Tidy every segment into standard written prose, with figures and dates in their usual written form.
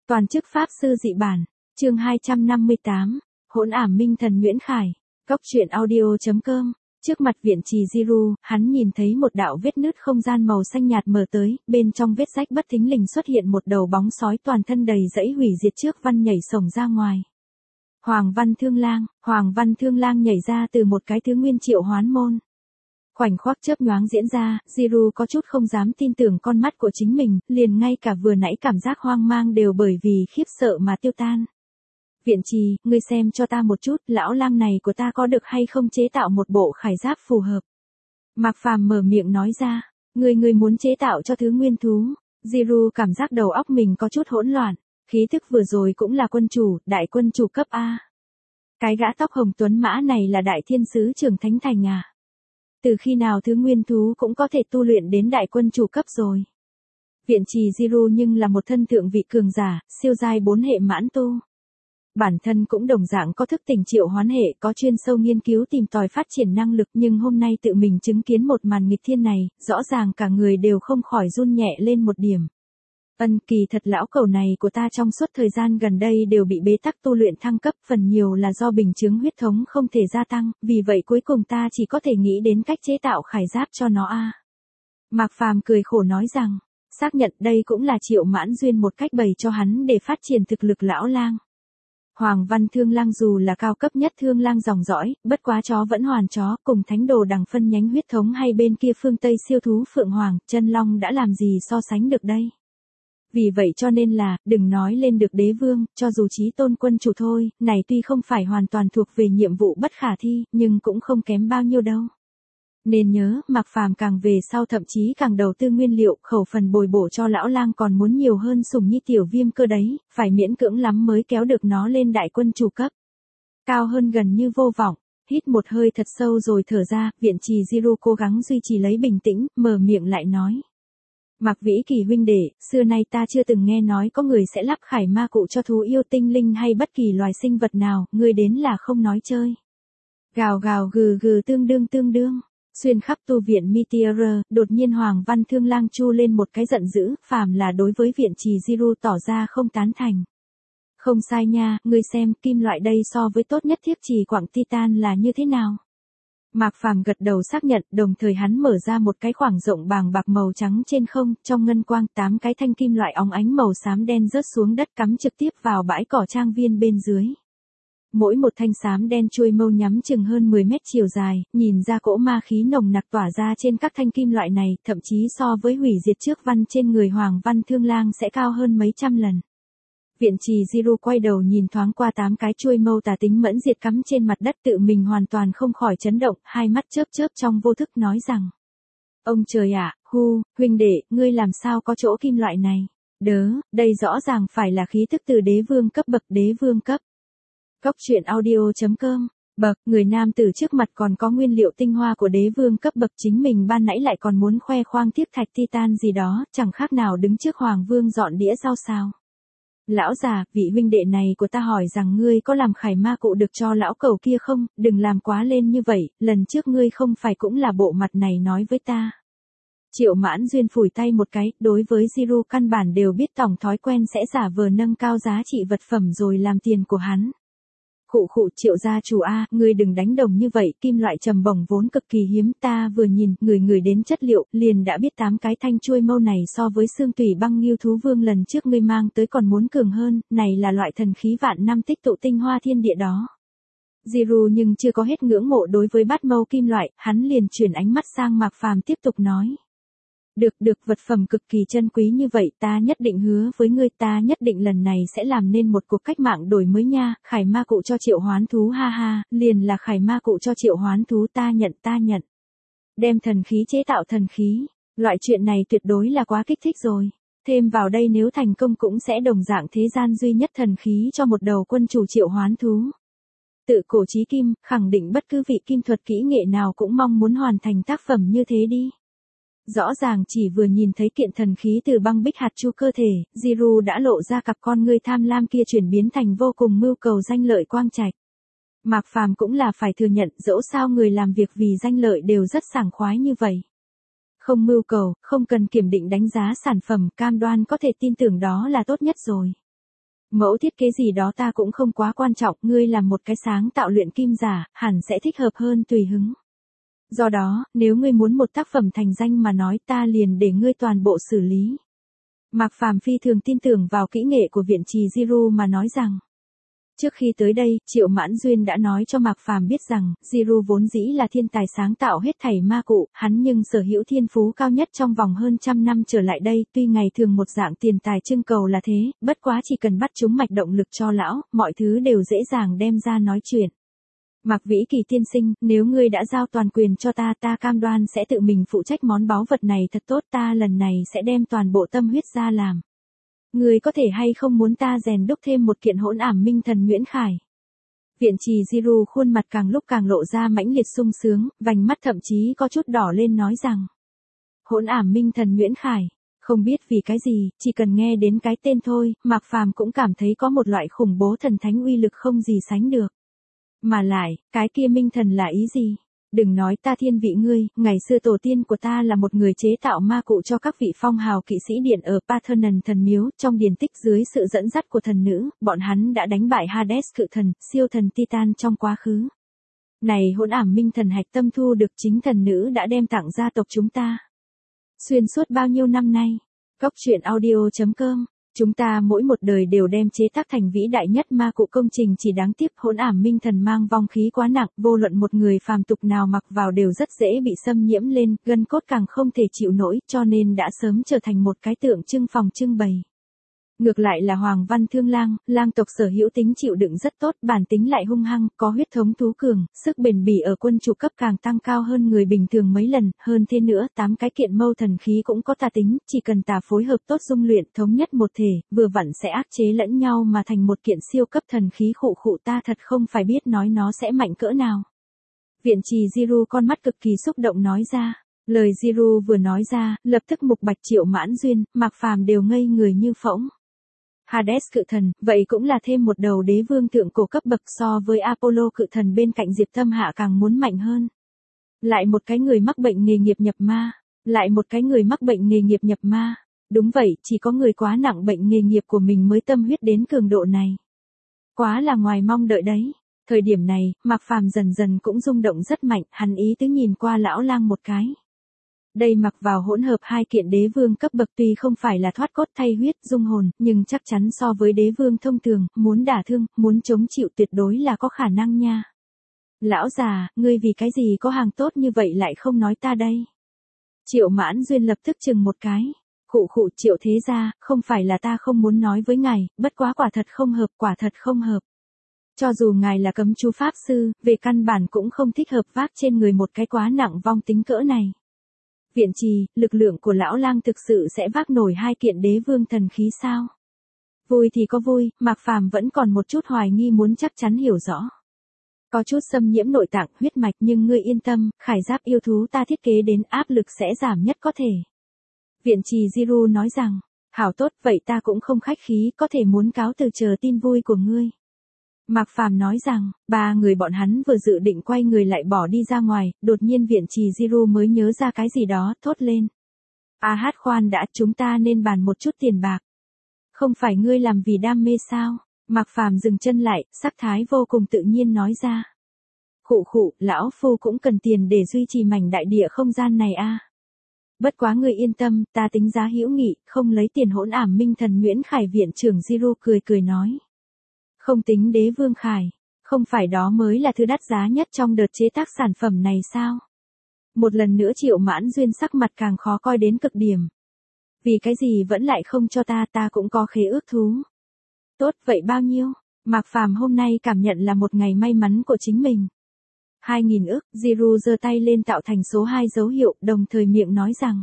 Toàn chức Pháp Sư Dị Bản, chương 258, Hỗn ảm Minh Thần Nguyễn Khải, Góc truyện audio.com. Trước mặt viện trì Giru, hắn nhìn thấy một đạo vết nứt không gian màu xanh nhạt mở tới, bên trong vết rách bất thình lình xuất hiện một đầu bóng sói toàn thân đầy dẫy hủy diệt trước văn nhảy sổng ra ngoài. Hoàng Văn Thương Lang nhảy ra từ một cái thứ nguyên triệu hoán môn. Khoảnh khắc chớp nhoáng diễn ra, Giru có chút không dám tin tưởng con mắt của chính mình, liền ngay cả vừa nãy cảm giác hoang mang đều bởi vì khiếp sợ mà tiêu tan. Viện trì, ngươi xem cho ta một chút, lão lang này của ta có được hay không chế tạo một bộ khải giáp phù hợp. Mạc Phàm mở miệng nói ra, ngươi muốn chế tạo cho thứ nguyên thú. Giru cảm giác đầu óc mình có chút hỗn loạn, khí thức vừa rồi cũng là quân chủ, đại quân chủ cấp A. Cái gã tóc hồng tuấn mã này là đại thiên sứ trưởng thánh thành à? Từ khi nào thứ nguyên thú cũng có thể tu luyện đến đại quân chủ cấp rồi. Viện trì Giru nhưng là một thân thượng vị cường giả, siêu giai 4 hệ mãn tu. Bản thân cũng đồng dạng có thức tỉnh triệu hoán hệ, có chuyên sâu nghiên cứu tìm tòi phát triển năng lực, nhưng hôm nay tự mình chứng kiến một màn nghịch thiên này, rõ ràng cả người đều không khỏi run nhẹ lên một điểm. Kỳ thật lão cẩu này của ta trong suốt thời gian gần đây đều bị bế tắc tu luyện thăng cấp, phần nhiều là do bình chứng huyết thống không thể gia tăng, vì vậy cuối cùng ta chỉ có thể nghĩ đến cách chế tạo khải giáp cho nó a. Mạc Phàm cười khổ nói rằng, xác nhận đây cũng là Triệu Mãn Duyên một cách bày cho hắn để phát triển thực lực lão lang. Hoàng Văn Thương Lang dù là cao cấp nhất thương lang dòng dõi, bất quá chó vẫn hoàn chó, cùng thánh đồ đằng phân nhánh huyết thống hay bên kia phương Tây siêu thú Phượng Hoàng, chân long đã làm gì so sánh được đây. Vì vậy cho nên là, đừng nói lên được đế vương, cho dù chí tôn quân chủ thôi, này tuy không phải hoàn toàn thuộc về nhiệm vụ bất khả thi, nhưng cũng không kém bao nhiêu đâu. Nên nhớ, Mạc Phàm càng về sau thậm chí càng đầu tư nguyên liệu, khẩu phần bồi bổ cho lão lang còn muốn nhiều hơn Sùng Nhi tiểu viêm cơ đấy, phải miễn cưỡng lắm mới kéo được nó lên đại quân chủ cấp. Cao hơn gần như vô vọng, hít một hơi thật sâu rồi thở ra, viện trì Giru cố gắng duy trì lấy bình tĩnh, mở miệng lại nói. Mạc Vĩ Kỳ huynh đệ, xưa nay ta chưa từng nghe nói có người sẽ lắp khải ma cụ cho thú yêu tinh linh hay bất kỳ loài sinh vật nào, ngươi đến là không nói chơi. Gào gào gừ gừ tương đương. Xuyên khắp tu viện Meteor, đột nhiên Hoàng Văn Thương Lang chu lên một cái giận dữ, phàm là đối với viện trì Giru tỏ ra không tán thành. Không sai nha, ngươi xem, kim loại đây so với tốt nhất thiết trì quặng titan là như thế nào? Mạc Phàm gật đầu xác nhận, đồng thời hắn mở ra một cái khoảng rộng bàng bạc màu trắng trên không, trong ngân quang 8 cái thanh kim loại óng ánh màu xám đen rớt xuống đất cắm trực tiếp vào bãi cỏ trang viên bên dưới. Mỗi một thanh xám đen chuôi mâu nhắm chừng hơn 10 mét chiều dài, nhìn ra cỗ ma khí nồng nặc tỏa ra trên các thanh kim loại này, thậm chí so với hủy diệt trước văn trên người Hoàng Văn Thương Lang sẽ cao hơn mấy trăm lần. Viện trì Giru quay đầu nhìn thoáng qua 8 cái chuôi mâu tà tính mẫn diệt cắm trên mặt đất, tự mình hoàn toàn không khỏi chấn động, hai mắt chớp trong vô thức nói rằng. Ông trời ạ, huynh đệ, ngươi làm sao có chỗ kim loại này? Đây rõ ràng phải là khí tức từ đế vương cấp bậc đế vương cấp. Góc truyện audio.com. Người nam tử trước mặt còn có nguyên liệu tinh hoa của đế vương cấp bậc, chính mình ban nãy lại còn muốn khoe khoang thiết thạch titan gì đó, chẳng khác nào đứng trước hoàng vương dọn đĩa rau sao. Lão già, vị huynh đệ này của ta hỏi rằng ngươi có làm khải ma cụ được cho lão cẩu kia không, đừng làm quá lên như vậy, lần trước ngươi không phải cũng là bộ mặt này nói với ta. Triệu Mãn Duyên phủi tay một cái, đối với Giru căn bản đều biết tổng thói quen sẽ giả vờ nâng cao giá trị vật phẩm rồi làm tiền của hắn. Khụ Triệu gia chủ a, ngươi đừng đánh đồng như vậy, kim loại trầm bổng vốn cực kỳ hiếm, ta vừa nhìn, người đến chất liệu, liền đã biết 8 cái thanh chuôi mâu này so với xương tủy băng nghiêu thú vương lần trước ngươi mang tới còn muốn cường hơn, này là loại thần khí vạn năm tích tụ tinh hoa thiên địa đó. Giru nhưng chưa có hết ngưỡng mộ đối với bát mâu kim loại, hắn liền chuyển ánh mắt sang Mạc Phàm tiếp tục nói. Được, vật phẩm cực kỳ chân quý như vậy, ta nhất định hứa với ngươi, ta nhất định lần này sẽ làm nên một cuộc cách mạng đổi mới nha, khải ma cụ cho triệu hoán thú ha, liền là khải ma cụ cho triệu hoán thú, ta nhận. Đem thần khí chế tạo thần khí, loại chuyện này tuyệt đối là quá kích thích rồi. Thêm vào đây nếu thành công cũng sẽ đồng dạng thế gian duy nhất thần khí cho một đầu quân chủ triệu hoán thú. Tự cổ chí kim, khẳng định bất cứ vị kim thuật kỹ nghệ nào cũng mong muốn hoàn thành tác phẩm như thế đi. Rõ ràng chỉ vừa nhìn thấy kiện thần khí từ băng bích hạt chu cơ thể, Giru đã lộ ra cặp con ngươi tham lam kia chuyển biến thành vô cùng mưu cầu danh lợi quang trạch. Mạc Phàm cũng là phải thừa nhận, dẫu sao người làm việc vì danh lợi đều rất sảng khoái như vậy. Không mưu cầu, không cần kiểm định đánh giá sản phẩm, cam đoan có thể tin tưởng đó là tốt nhất rồi. Mẫu thiết kế gì đó ta cũng không quá quan trọng, ngươi làm một cái sáng tạo luyện kim giả, hẳn sẽ thích hợp hơn tùy hứng. Do đó, nếu ngươi muốn một tác phẩm thành danh mà nói ta liền để ngươi toàn bộ xử lý. Mạc Phàm phi thường tin tưởng vào kỹ nghệ của viện trì Giru mà nói rằng. Trước khi tới đây, Triệu Mãn Duyên đã nói cho Mạc Phàm biết rằng, Giru vốn dĩ là thiên tài sáng tạo hết thảy ma cụ, hắn nhưng sở hữu thiên phú cao nhất trong vòng hơn trăm năm trở lại đây, tuy ngày thường một dạng tiền tài trưng cầu là thế, bất quá chỉ cần bắt chúng mạch động lực cho lão, mọi thứ đều dễ dàng đem ra nói chuyện. Mạc Vĩ Kỳ tiên sinh, nếu ngươi đã giao toàn quyền cho ta, ta cam đoan sẽ tự mình phụ trách món báu vật này thật tốt, ta lần này sẽ đem toàn bộ tâm huyết ra làm. Ngươi có thể hay không muốn ta rèn đúc thêm một kiện hỗn ảm minh thần Nguyễn Khải? Viện trì Giru khuôn mặt càng lúc càng lộ ra mãnh liệt sung sướng, vành mắt thậm chí có chút đỏ lên nói rằng. Hỗn ảm minh thần Nguyễn Khải. Không biết vì cái gì, chỉ cần nghe đến cái tên thôi, Mạc Phàm cũng cảm thấy có một loại khủng bố thần thánh uy lực không gì sánh được. Mà lại, cái kia minh thần là ý gì? Đừng nói ta thiên vị ngươi, ngày xưa tổ tiên của ta là một người chế tạo ma cụ cho các vị phong hào kỵ sĩ điện ở Parthenon thần miếu, trong điển tích dưới sự dẫn dắt của thần nữ, bọn hắn đã đánh bại Hades cự thần, siêu thần Titan trong quá khứ. Này hỗn ảm minh thần hạch tâm thu được chính thần nữ đã đem tặng gia tộc chúng ta. Xuyên suốt bao nhiêu năm nay, Cóc truyện audio.com, chúng ta mỗi một đời đều đem chế tác thành vĩ đại nhất ma cụ công trình, chỉ đáng tiếc hỗn ảm minh thần mang vong khí quá nặng, vô luận một người phàm tục nào mặc vào đều rất dễ bị xâm nhiễm lên, gân cốt càng không thể chịu nổi, cho nên đã sớm trở thành một cái tượng trưng phòng trưng bày. Ngược lại là Hoàng Văn Thương Lang, lang tộc sở hữu tính chịu đựng rất tốt, bản tính lại hung hăng, có huyết thống thú cường, sức bền bỉ ở quân chủ cấp càng tăng cao hơn người bình thường mấy lần, hơn thế nữa, 8 cái kiện mâu thần khí cũng có tà tính, chỉ cần tà phối hợp tốt dung luyện, thống nhất một thể, vừa vặn sẽ áp chế lẫn nhau mà thành một kiện siêu cấp thần khí khụ khụ, ta thật không phải biết nói nó sẽ mạnh cỡ nào. Viện trì Giru con mắt cực kỳ xúc động nói ra. Lời Giru vừa nói ra, lập tức Mục Bạch, Triệu Mãn Duyên, Mạc Phàm đều ngây người như phỗng. Hades cự thần, vậy cũng là thêm một đầu đế vương thượng cổ cấp bậc, so với Apollo cự thần bên cạnh Diệp Thâm Hạ càng muốn mạnh hơn. Lại một cái người mắc bệnh nghề nghiệp nhập ma. Lại một cái người mắc bệnh nghề nghiệp nhập ma. Đúng vậy, chỉ có người quá nặng bệnh nghề nghiệp của mình mới tâm huyết đến cường độ này. Quá là ngoài mong đợi đấy. Thời điểm này, Mạc Phàm dần dần cũng rung động rất mạnh, hắn ý tứ nhìn qua lão lang một cái. Đây mặc vào hỗn hợp hai kiện đế vương cấp bậc tuy không phải là thoát cốt thay huyết dung hồn, nhưng chắc chắn so với đế vương thông thường, muốn đả thương, muốn chống chịu tuyệt đối là có khả năng nha. Lão già, ngươi vì cái gì có hàng tốt như vậy lại không nói ta đây? Triệu Mãn Duyên lập tức chừng một cái. Khụ khụ, Triệu thế gia, không phải là ta không muốn nói với ngài, bất quá quả thật không hợp, quả thật không hợp. Cho dù ngài là cấm chú pháp sư, về căn bản cũng không thích hợp vác trên người một cái quá nặng vong tính cỡ này. Viện trì, lực lượng của lão lang thực sự sẽ vác nổi hai kiện đế vương thần khí sao? Vui thì có vui, Mạc Phàm vẫn còn một chút hoài nghi muốn chắc chắn hiểu rõ. Có chút xâm nhiễm nội tạng, huyết mạch, nhưng ngươi yên tâm, khải giáp yêu thú ta thiết kế đến áp lực sẽ giảm nhất có thể. Viện trì Giru nói rằng, hảo tốt, vậy ta cũng không khách khí, có thể muốn cáo từ chờ tin vui của ngươi. Mạc Phàm nói rằng, ba người bọn hắn vừa dự định quay người lại bỏ đi ra ngoài, đột nhiên viện trì Giru mới nhớ ra cái gì đó, thốt lên. Hát khoan đã, chúng ta nên bàn một chút tiền bạc. Không phải ngươi làm vì đam mê sao? Mạc Phàm dừng chân lại, sắc thái vô cùng tự nhiên nói ra. Khụ khụ, lão phu cũng cần tiền để duy trì mảnh đại địa không gian này a. Bất quá ngươi yên tâm, ta tính giá hữu nghị, không lấy tiền hỗn ảm minh thần Nguyễn Khải. Viện trưởng Giru cười cười nói. Không tính đế vương Khải, không phải đó mới là thứ đắt giá nhất trong đợt chế tác sản phẩm này sao? Một lần nữa Triệu Mãn Duyên sắc mặt càng khó coi đến cực điểm. Vì cái gì vẫn lại không cho ta, ta cũng có khế ước thú. Tốt, vậy bao nhiêu? Mạc Phàm hôm nay cảm nhận là một ngày may mắn của chính mình. 2.000 ức, Giru giơ tay lên tạo thành số 2 dấu hiệu, đồng thời miệng nói rằng.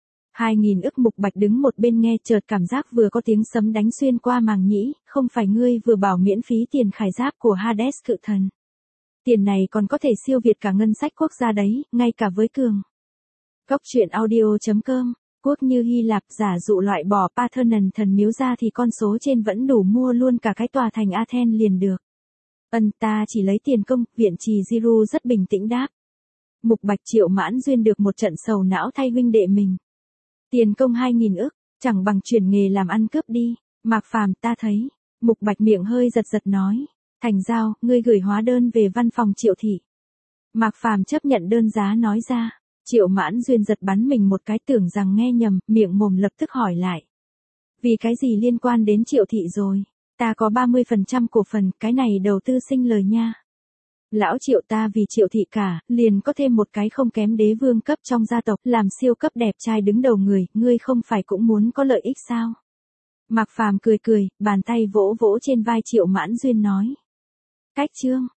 2.000 ức. Mục Bạch đứng một bên nghe, chợt cảm giác vừa có tiếng sấm đánh xuyên qua màng nhĩ, không phải ngươi vừa bảo miễn phí tiền khải giáp của Hades cự thần. Tiền này còn có thể siêu việt cả ngân sách quốc gia đấy, ngay cả với cường. Cóc truyện audio.com, quốc như Hy Lạp, giả dụ loại bỏ Parthenon thần miếu ra thì con số trên vẫn đủ mua luôn cả cái tòa thành Athens liền được. Ta chỉ lấy tiền công. Viện trì Giru rất bình tĩnh đáp. Mục Bạch, Triệu Mãn Duyên được một trận sầu não thay huynh đệ mình. Tiền công 2.000 ức, chẳng bằng chuyển nghề làm ăn cướp đi. Mạc Phàm, ta thấy, Mục Bạch miệng hơi giật giật nói. Thành Giao, ngươi gửi hóa đơn về văn phòng Triệu thị. Mạc Phàm chấp nhận đơn giá nói ra. Triệu Mãn Duyên giật bắn mình một cái tưởng rằng nghe nhầm, miệng mồm lập tức hỏi lại. Vì cái gì liên quan đến Triệu thị rồi? Ta có 30% cổ phần, cái này đầu tư sinh lời nha. Lão Triệu ta vì Triệu thị cả, liền có thêm một cái không kém đế vương cấp trong gia tộc, làm siêu cấp đẹp trai đứng đầu người, ngươi không phải cũng muốn có lợi ích sao? Mạc Phàm cười cười, bàn tay vỗ vỗ trên vai Triệu Mãn Duyên nói. Cách chương.